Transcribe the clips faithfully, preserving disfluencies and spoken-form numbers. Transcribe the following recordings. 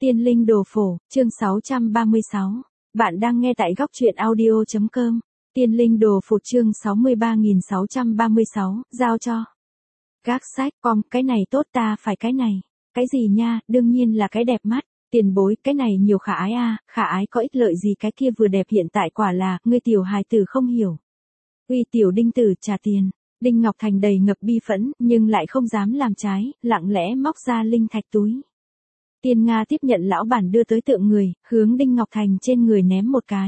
Tiên linh đồ phổ, chương sáu trăm ba mươi sáu. Bạn đang nghe tại góc truyện audio chấm com. Tiên linh đồ phổ chương sáu mươi ba nghìn sáu trăm ba mươi sáu, giao cho. Các sách, com, cái này tốt ta phải cái này. Cái gì nha, đương nhiên là cái đẹp mắt. Tiền bối, cái này nhiều khả ái a, à, khả ái có ích lợi gì, cái kia vừa đẹp hiện tại quả là, ngươi tiểu hài tử không hiểu. Uy tiểu đinh tử trả tiền. Đinh Ngọc Thành đầy ngập bi phẫn, nhưng lại không dám làm trái, lặng lẽ móc ra linh thạch túi. Tiên Nga tiếp nhận lão bản đưa tới tượng người, hướng Đinh Ngọc Thành trên người ném một cái.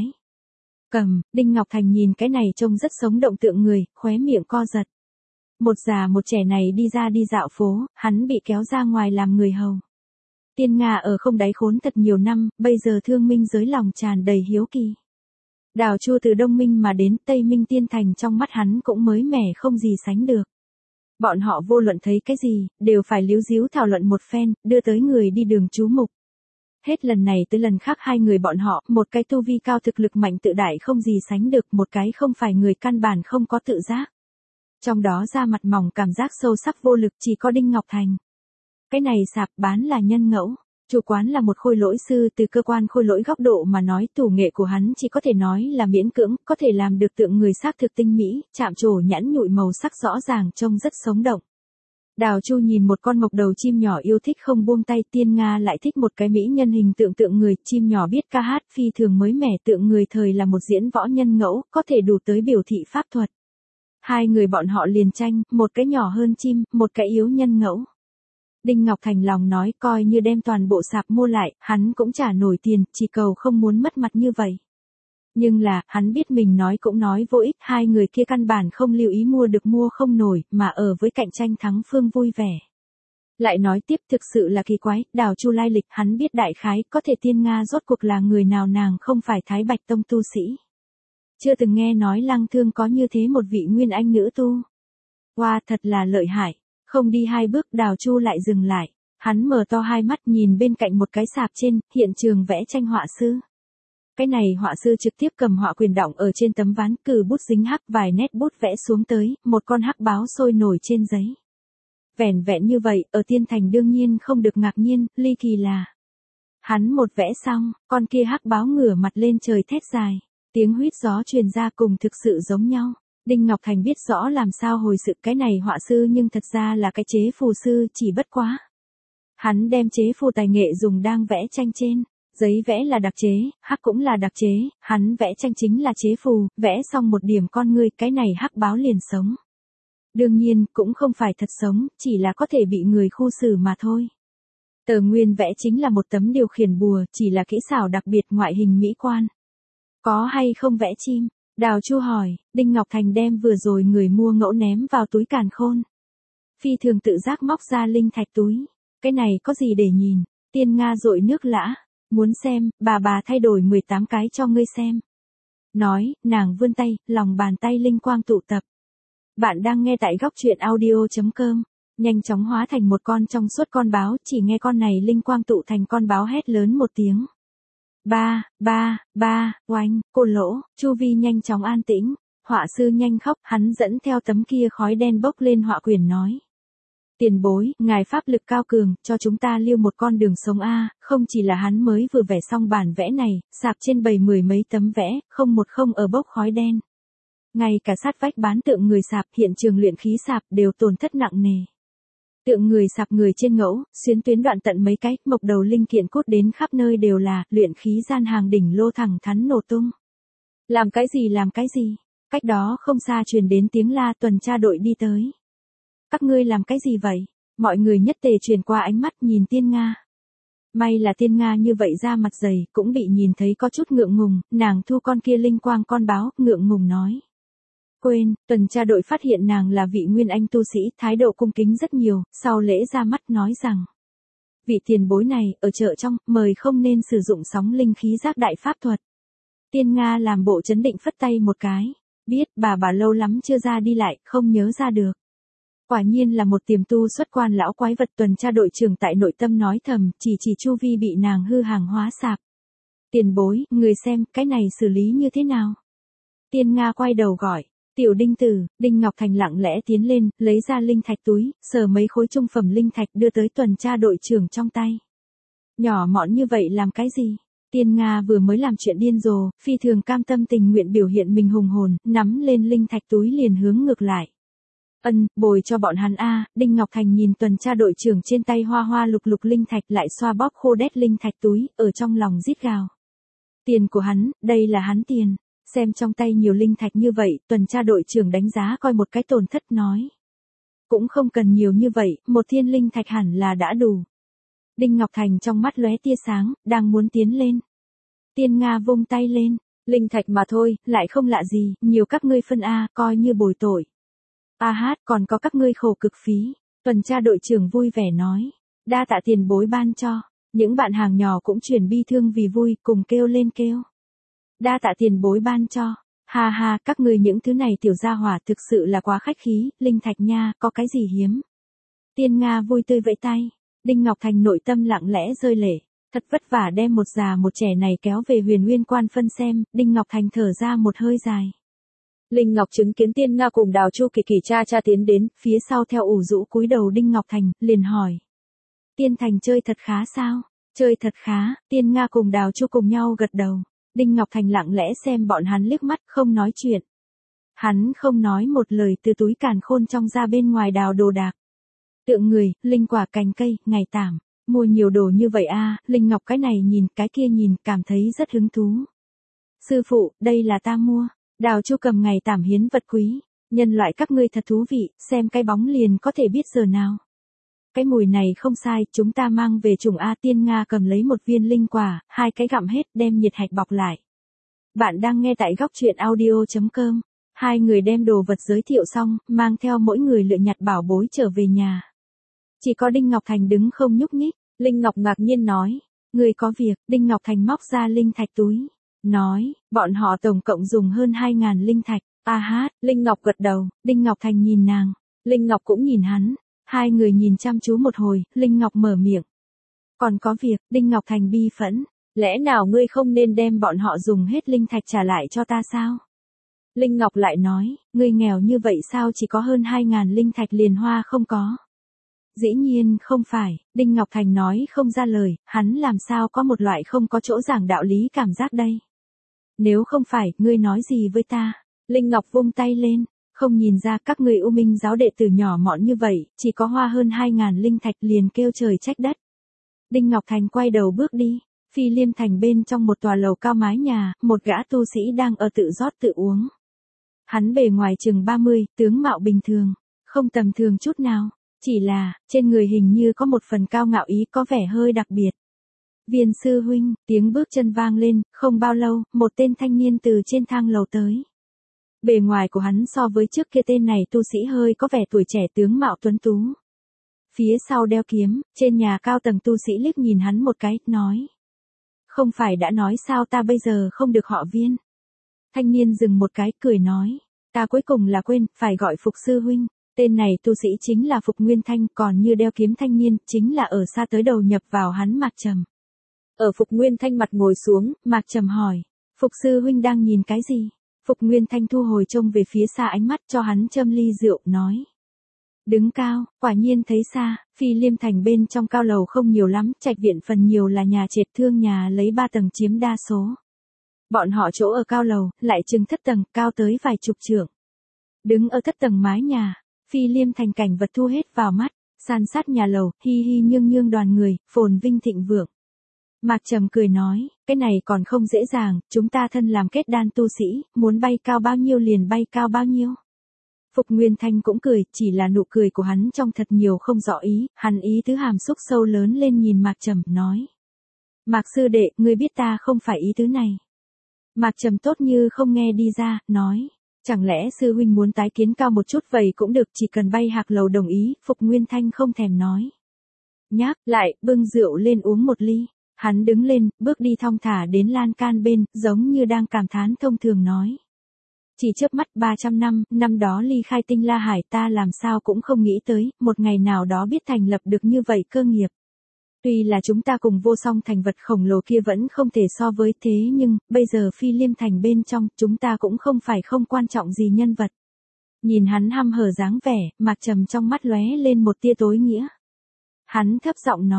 Cầm, Đinh Ngọc Thành nhìn cái này trông rất sống động tượng người, khóe miệng co giật. Một già một trẻ này đi ra đi dạo phố, hắn bị kéo ra ngoài làm người hầu. Tiên Nga ở không đáy khốn thật nhiều năm, bây giờ thương minh giới lòng tràn đầy hiếu kỳ. Đào Chu từ Đông Minh mà đến Tây Minh Tiên Thành trong mắt hắn cũng mới mẻ không gì sánh được. Bọn họ vô luận thấy cái gì, đều phải líu díu thảo luận một phen, đưa tới người đi đường chú mục. Hết lần này tới lần khác hai người bọn họ, một cái tu vi cao thực lực mạnh tự đại không gì sánh được, một cái không phải người căn bản không có tự giác. Trong đó da mặt mỏng cảm giác sâu sắc vô lực chỉ có Đinh Ngọc Thành. Cái này sạp bán là nhân ngẫu. Chủ quán là một khôi lỗi sư, từ cơ quan khôi lỗi góc độ mà nói thủ nghệ của hắn chỉ có thể nói là miễn cưỡng, có thể làm được tượng người xác thực tinh mỹ, chạm trổ nhẵn nhụi màu sắc rõ ràng trông rất sống động. Đào Chu nhìn một con mộc đầu chim nhỏ yêu thích không buông tay, Tiên Nga lại thích một cái mỹ nhân hình tượng tượng người, chim nhỏ biết ca hát phi thường mới mẻ, tượng người thời là một diễn võ nhân ngẫu, có thể đủ tới biểu thị pháp thuật. Hai người bọn họ liền tranh, một cái nhỏ hơn chim, một cái yếu nhân ngẫu. Đinh Ngọc Thành lòng nói coi như đem toàn bộ sạp mua lại, hắn cũng trả nổi tiền, chỉ cầu không muốn mất mặt như vậy. Nhưng là, hắn biết mình nói cũng nói vô ích, hai người kia căn bản không lưu ý mua được mua không nổi, mà ở với cạnh tranh thắng phương vui vẻ. Lại nói tiếp thực sự là kỳ quái, Đào Chu lai lịch hắn biết đại khái, có thể Tiên Nga rốt cuộc là người nào, nàng không phải Thái Bạch Tông tu sĩ. Chưa từng nghe nói Lăng Thương có như thế một vị nguyên anh nữ tu. Wow, thật là lợi hại. Không đi hai bước Đào Chu lại dừng lại, hắn mở to hai mắt nhìn bên cạnh một cái sạp trên, hiện trường vẽ tranh họa sư. Cái này họa sư trực tiếp cầm họa quyền đọng ở trên tấm ván, cử bút dính hắc vài nét bút vẽ xuống tới, một con hắc báo sôi nổi trên giấy. Vẻn vẹn như vậy, ở Tiên Thành đương nhiên không được ngạc nhiên, ly kỳ là. Hắn một vẽ xong, con kia hắc báo ngửa mặt lên trời thét dài, tiếng huýt gió truyền ra cùng thực sự giống nhau. Đinh Ngọc Thành biết rõ làm sao hồi sự cái này họa sư nhưng thật ra là cái chế phù sư, chỉ bất quá. Hắn đem chế phù tài nghệ dùng đang vẽ tranh trên, giấy vẽ là đặc chế, hắc cũng là đặc chế, hắn vẽ tranh chính là chế phù, vẽ xong một điểm con người, cái này hắc báo liền sống. Đương nhiên, cũng không phải thật sống, chỉ là có thể bị người khu xử mà thôi. Tờ nguyên vẽ chính là một tấm điều khiển bùa, chỉ là kỹ xảo đặc biệt ngoại hình mỹ quan. Có hay không vẽ chim? Đào Chu hỏi, Đinh Ngọc Thành đem vừa rồi người mua ngẫu ném vào túi càn khôn. Phi thường tự giác móc ra linh thạch túi. Cái này có gì để nhìn? Tiên Nga dội nước lã. Muốn xem, bà bà thay đổi mười tám cái cho ngươi xem. Nói, nàng vươn tay, lòng bàn tay linh quang tụ tập. Bạn đang nghe tại góc truyện audio chấm com. Nhanh chóng hóa thành một con trong suốt con báo, chỉ nghe con này linh quang tụ thành con báo hét lớn một tiếng. Ba, ba, ba, oanh, cô lỗ, chu vi nhanh chóng an tĩnh, họa sư nhanh khóc, hắn dẫn theo tấm kia khói đen bốc lên họa quyển nói. Tiền bối, ngài pháp lực cao cường, cho chúng ta lưu một con đường sống a, không chỉ là hắn mới vừa vẽ xong bản vẽ này, sạp trên bày mười mấy tấm vẽ, không một không ở bốc khói đen. Ngay cả sát vách bán tượng người sạp, hiện trường luyện khí sạp đều tổn thất nặng nề. Tượng người sạp người trên ngẫu, xuyến tuyến đoạn tận mấy cái, mộc đầu linh kiện cút đến khắp nơi đều là, luyện khí gian hàng đỉnh lô thẳng thắn nổ tung. Làm cái gì làm cái gì? Cách đó không xa truyền đến tiếng la, tuần tra đội đi tới. Các ngươi làm cái gì vậy? Mọi người nhất tề truyền qua ánh mắt nhìn Tiên Nga. May là Tiên Nga như vậy ra mặt dày, cũng bị nhìn thấy có chút ngượng ngùng, nàng thu con kia linh quang con báo, ngượng ngùng nói. Quên, tuần tra đội phát hiện nàng là vị nguyên anh tu sĩ, thái độ cung kính rất nhiều, sau lễ ra mắt nói rằng. Vị tiền bối này, ở chợ trong, mời không nên sử dụng sóng linh khí giác đại pháp thuật. Tiên Nga làm bộ chấn định phất tay một cái. Biết, bà bà lâu lắm chưa ra đi lại, không nhớ ra được. Quả nhiên là một tiềm tu xuất quan lão quái vật. Tuần tra đội trưởng tại nội tâm nói thầm, chỉ chỉ chu vi bị nàng hư hàng hóa sạp. Tiền bối, người xem, cái này xử lý như thế nào? Tiên Nga quay đầu gọi. Tiểu Đinh Tử, Đinh Ngọc Thành lặng lẽ tiến lên, lấy ra linh thạch túi, sờ mấy khối trung phẩm linh thạch đưa tới tuần tra đội trưởng trong tay. Nhỏ mọn như vậy làm cái gì? Tiên Nga vừa mới làm chuyện điên rồ, phi thường cam tâm tình nguyện biểu hiện mình hùng hồn, nắm lên linh thạch túi liền hướng ngược lại. Ân, bồi cho bọn hắn a. Đinh Ngọc Thành nhìn tuần tra đội trưởng trên tay hoa hoa lục lục linh thạch lại xoa bóp khô đét linh thạch túi, ở trong lòng rít gào. Tiền của hắn, đây là hắn tiền. Xem trong tay nhiều linh thạch như vậy, tuần tra đội trưởng đánh giá coi một cái tổn thất nói. Cũng không cần nhiều như vậy, một thiên linh thạch hẳn là đã đủ. Đinh Ngọc Thành trong mắt lóe tia sáng, đang muốn tiến lên. Tiên Nga vung tay lên, linh thạch mà thôi, lại không lạ gì, nhiều các ngươi phân A, coi như bồi tội. A hát, còn có các ngươi khổ cực phí. Tuần tra đội trưởng vui vẻ nói. Đa tạ tiền bối ban cho. Những bạn hàng nhỏ cũng chuyển bi thương vì vui, cùng kêu lên kêu. Đa tạ tiền bối ban cho. Ha ha, các ngươi những thứ này tiểu gia hỏa thực sự là quá khách khí, linh thạch nha, có cái gì hiếm. Tiên Nga vui tươi vẫy tay. Đinh Ngọc Thành nội tâm lặng lẽ rơi lệ. Thật vất vả đem một già một trẻ này kéo về Huyền Nguyên Quan phân xem, Đinh Ngọc Thành thở ra một hơi dài. Linh Ngọc chứng kiến Tiên Nga cùng Đào Chu kỳ kỳ cha cha tiến đến, phía sau theo ủ rũ cúi đầu Đinh Ngọc Thành, liền hỏi. Tiên Thành chơi thật khá sao? Chơi thật khá, Tiên Nga cùng Đào Chu cùng nhau gật đầu. Đinh Ngọc Thành lặng lẽ xem bọn hắn liếc mắt, không nói chuyện. Hắn không nói một lời từ túi càn khôn trong ra bên ngoài đào đồ đạc. Tượng người, linh quả cành cây, ngày tảm. Mua nhiều đồ như vậy a. Linh Ngọc cái này nhìn, cái kia nhìn, cảm thấy rất hứng thú. Sư phụ, đây là ta mua. Đào Chu cầm ngày tảm hiến vật quý. Nhân loại các ngươi thật thú vị, xem cái bóng liền có thể biết giờ nào. Cái mùi này không sai, chúng ta mang về trùng A. Tiên Nga cầm lấy một viên linh quả, hai cái gặm hết, đem nhiệt hạch bọc lại. Bạn đang nghe tại góc truyện audio chấm com. Hai người đem đồ vật giới thiệu xong, mang theo mỗi người lựa nhặt bảo bối trở về nhà. Chỉ có Đinh Ngọc Thành đứng không nhúc nhích. Linh Ngọc ngạc nhiên nói. Người có việc. Đinh Ngọc Thành móc ra linh thạch túi. Nói, bọn họ tổng cộng dùng hơn hai ngàn linh thạch. A hát, Linh Ngọc gật đầu. Đinh Ngọc Thành nhìn nàng. Linh Ngọc cũng nhìn hắn. Hai người nhìn chăm chú một hồi, Linh Ngọc mở miệng. Còn có việc, Đinh Ngọc Thành bi phẫn. Lẽ nào ngươi không nên đem bọn họ dùng hết linh thạch trả lại cho ta sao? Linh Ngọc lại nói, ngươi nghèo như vậy sao chỉ có hơn hai ngàn linh thạch liền hoa không có? Dĩ nhiên không phải, Đinh Ngọc Thành nói không ra lời, hắn làm sao có một loại không có chỗ giảng đạo lý cảm giác đây. Nếu không phải, ngươi nói gì với ta? Linh Ngọc vung tay lên, không nhìn ra các người U Minh giáo đệ tử nhỏ mọn như vậy, chỉ có hoa hơn hai ngàn linh thạch liền kêu trời trách đất. Đinh Ngọc Thành quay đầu bước đi, Phi Liêm Thành bên trong một tòa lầu cao mái nhà, một gã tu sĩ đang ở tự rót tự uống. Hắn bề ngoài chừng ba mươi, tướng mạo bình thường, không tầm thường chút nào. Chỉ là, trên người hình như có một phần cao ngạo ý có vẻ hơi đặc biệt. Viên sư huynh, tiếng bước chân vang lên, không bao lâu, một tên thanh niên từ trên thang lầu tới. Bề ngoài của hắn so với trước kia tên này tu sĩ hơi có vẻ tuổi trẻ tướng mạo tuấn tú. Phía sau đeo kiếm, trên nhà cao tầng tu sĩ liếc nhìn hắn một cái, nói. Không phải đã nói sao ta bây giờ không được họ Viên. Thanh niên dừng một cái, cười nói. Ta cuối cùng là quên, phải gọi Phục sư huynh. Tên này tu sĩ chính là Phục Nguyên Thanh, còn như đeo kiếm thanh niên, chính là ở xa tới đầu nhập vào hắn Mạc Trầm. Ở Phục Nguyên Thanh mặt ngồi xuống, Mạc Trầm hỏi, Phục sư huynh đang nhìn cái gì? Phục Nguyên Thanh thu hồi trông về phía xa ánh mắt cho hắn châm ly rượu, nói. Đứng cao, quả nhiên thấy xa, Phi Liêm Thành bên trong cao lầu không nhiều lắm, trạch viện phần nhiều là nhà trệt thương nhà lấy ba tầng chiếm đa số. Bọn họ chỗ ở cao lầu, lại chừng thất tầng, cao tới vài chục trượng. Đứng ở thất tầng mái nhà, Phi Liêm Thành cảnh vật thu hết vào mắt, san sát nhà lầu, hi hi nhương nhương đoàn người, phồn vinh thịnh vượng. Mạc Trầm cười nói, cái này còn không dễ dàng, chúng ta thân làm kết đan tu sĩ, muốn bay cao bao nhiêu liền bay cao bao nhiêu. Phục Nguyên Thanh cũng cười, chỉ là nụ cười của hắn trong thật nhiều không rõ ý, hắn ý tứ hàm xúc sâu lớn lên nhìn Mạc Trầm, nói. Mạc sư đệ, ngươi biết ta không phải ý tứ này. Mạc Trầm tốt như không nghe đi ra, nói. Chẳng lẽ sư huynh muốn tái kiến cao một chút vậy cũng được, chỉ cần bay hạc lầu đồng ý, Phục Nguyên Thanh không thèm nói. Nhắc lại, bưng rượu lên uống một ly. Hắn đứng lên, bước đi thong thả đến lan can bên, giống như đang cảm thán thông thường nói. Chỉ chớp mắt ba trăm năm, năm đó ly khai Tinh La Hải ta làm sao cũng không nghĩ tới, một ngày nào đó biết thành lập được như vậy cơ nghiệp. Tuy là chúng ta cùng vô song thành vật khổng lồ kia vẫn không thể so với thế nhưng, bây giờ Phi Liêm Thành bên trong, chúng ta cũng không phải không quan trọng gì nhân vật. Nhìn hắn hăm hở dáng vẻ, Mạc Trầm trong mắt lóe lên một tia tối nghĩa. Hắn thấp giọng nói,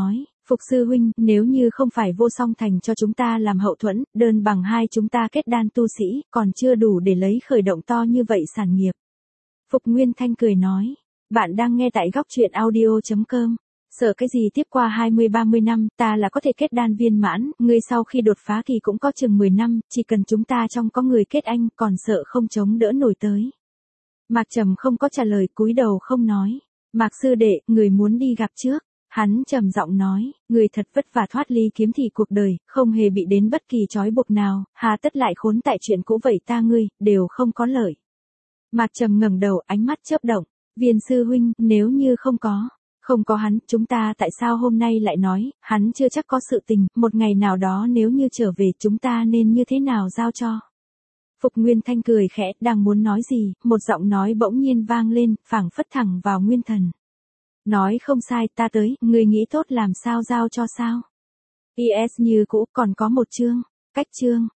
Phục sư huynh, nếu như không phải vô song thành cho chúng ta làm hậu thuẫn, đơn bằng hai chúng ta kết đan tu sĩ, còn chưa đủ để lấy khởi động to như vậy sản nghiệp. Phục Nguyên Thanh cười nói, bạn đang nghe tại góc truyện audio.com. Sợ cái gì tiếp qua hai mươi ba mươi năm, ta là có thể kết đan viên mãn, ngươi sau khi đột phá kỳ cũng có chừng mười năm, chỉ cần chúng ta trong có người kết anh, còn sợ không chống đỡ nổi tới. Mạc Trầm không có trả lời, cúi đầu không nói. Mạc sư đệ, người muốn đi gặp trước. Hắn trầm giọng nói, người thật vất vả thoát ly kiếm thị cuộc đời, không hề bị đến bất kỳ trói buộc nào, hà tất lại khốn tại chuyện cũ vậy ta ngươi, đều không có lợi. Mạc Trầm ngẩng đầu, ánh mắt chớp động, Viên sư huynh, nếu như không có, không có hắn, chúng ta tại sao hôm nay lại nói, hắn chưa chắc có sự tình, một ngày nào đó nếu như trở về chúng ta nên như thế nào giao cho. Phục Nguyên Thanh cười khẽ, đang muốn nói gì, một giọng nói bỗng nhiên vang lên, phảng phất thẳng vào nguyên thần. Nói không sai, ta tới, người nghĩ tốt làm sao giao cho sao. i ét như cũ, còn có một chương, cách chương.